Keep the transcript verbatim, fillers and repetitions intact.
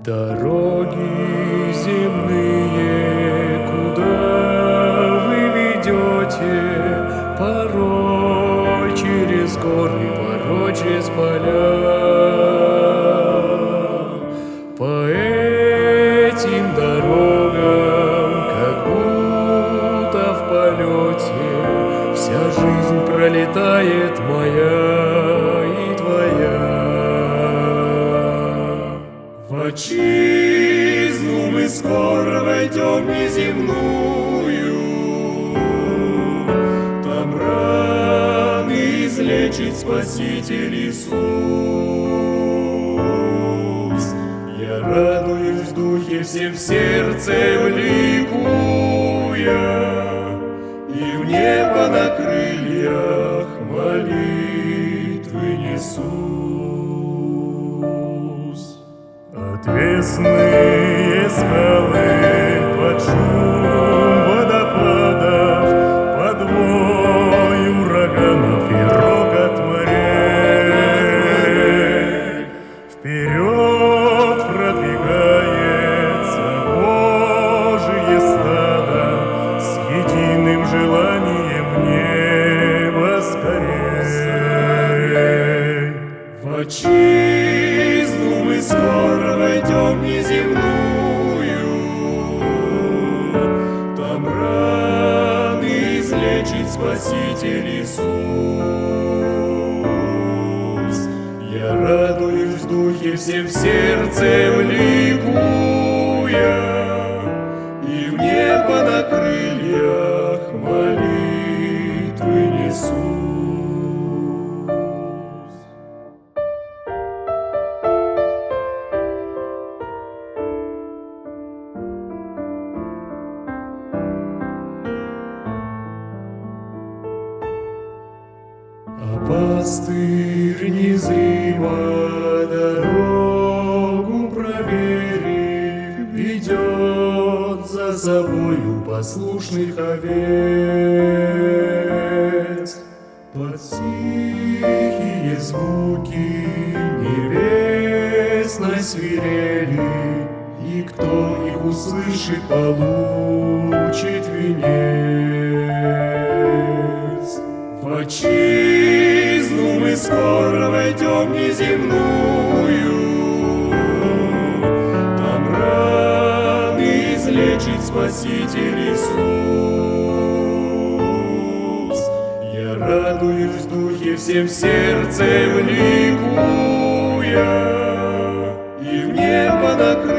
Дороги земные, куда вы ведете, порой через горы, порой через поля. По этим дорогам, как будто в полете, вся жизнь пролетает моя и твоя. В отчизну мы скоро войдем неземную, там раны излечит Спаситель Иисус. Я радуюсь в духе, всем сердцем ликуя, и в небо на крыльях молитвы несусь. Отвесные скалы под шум водопадов, под вой ураганов и рокот морей. Вперед продвигается Божие стадо с единым желанием в небо скорей. В отчизну мы скоро войдем неземную, там раны излечит Спаситель Иисус. Я радуюсь в духе, всем сердцем ликуя, и в небо на крыльях молитвы несусь. А пастырь незримо дорогу проверив, ведет за собою послушных овец. Под тихие звуки небесной свирели, и кто их услышит, получит венец. В отчизну мы скоро войдем неземную, там раны излечит Спаситель Иисус. Я радуюсь в духе, всем сердцем ликуя, и в небо на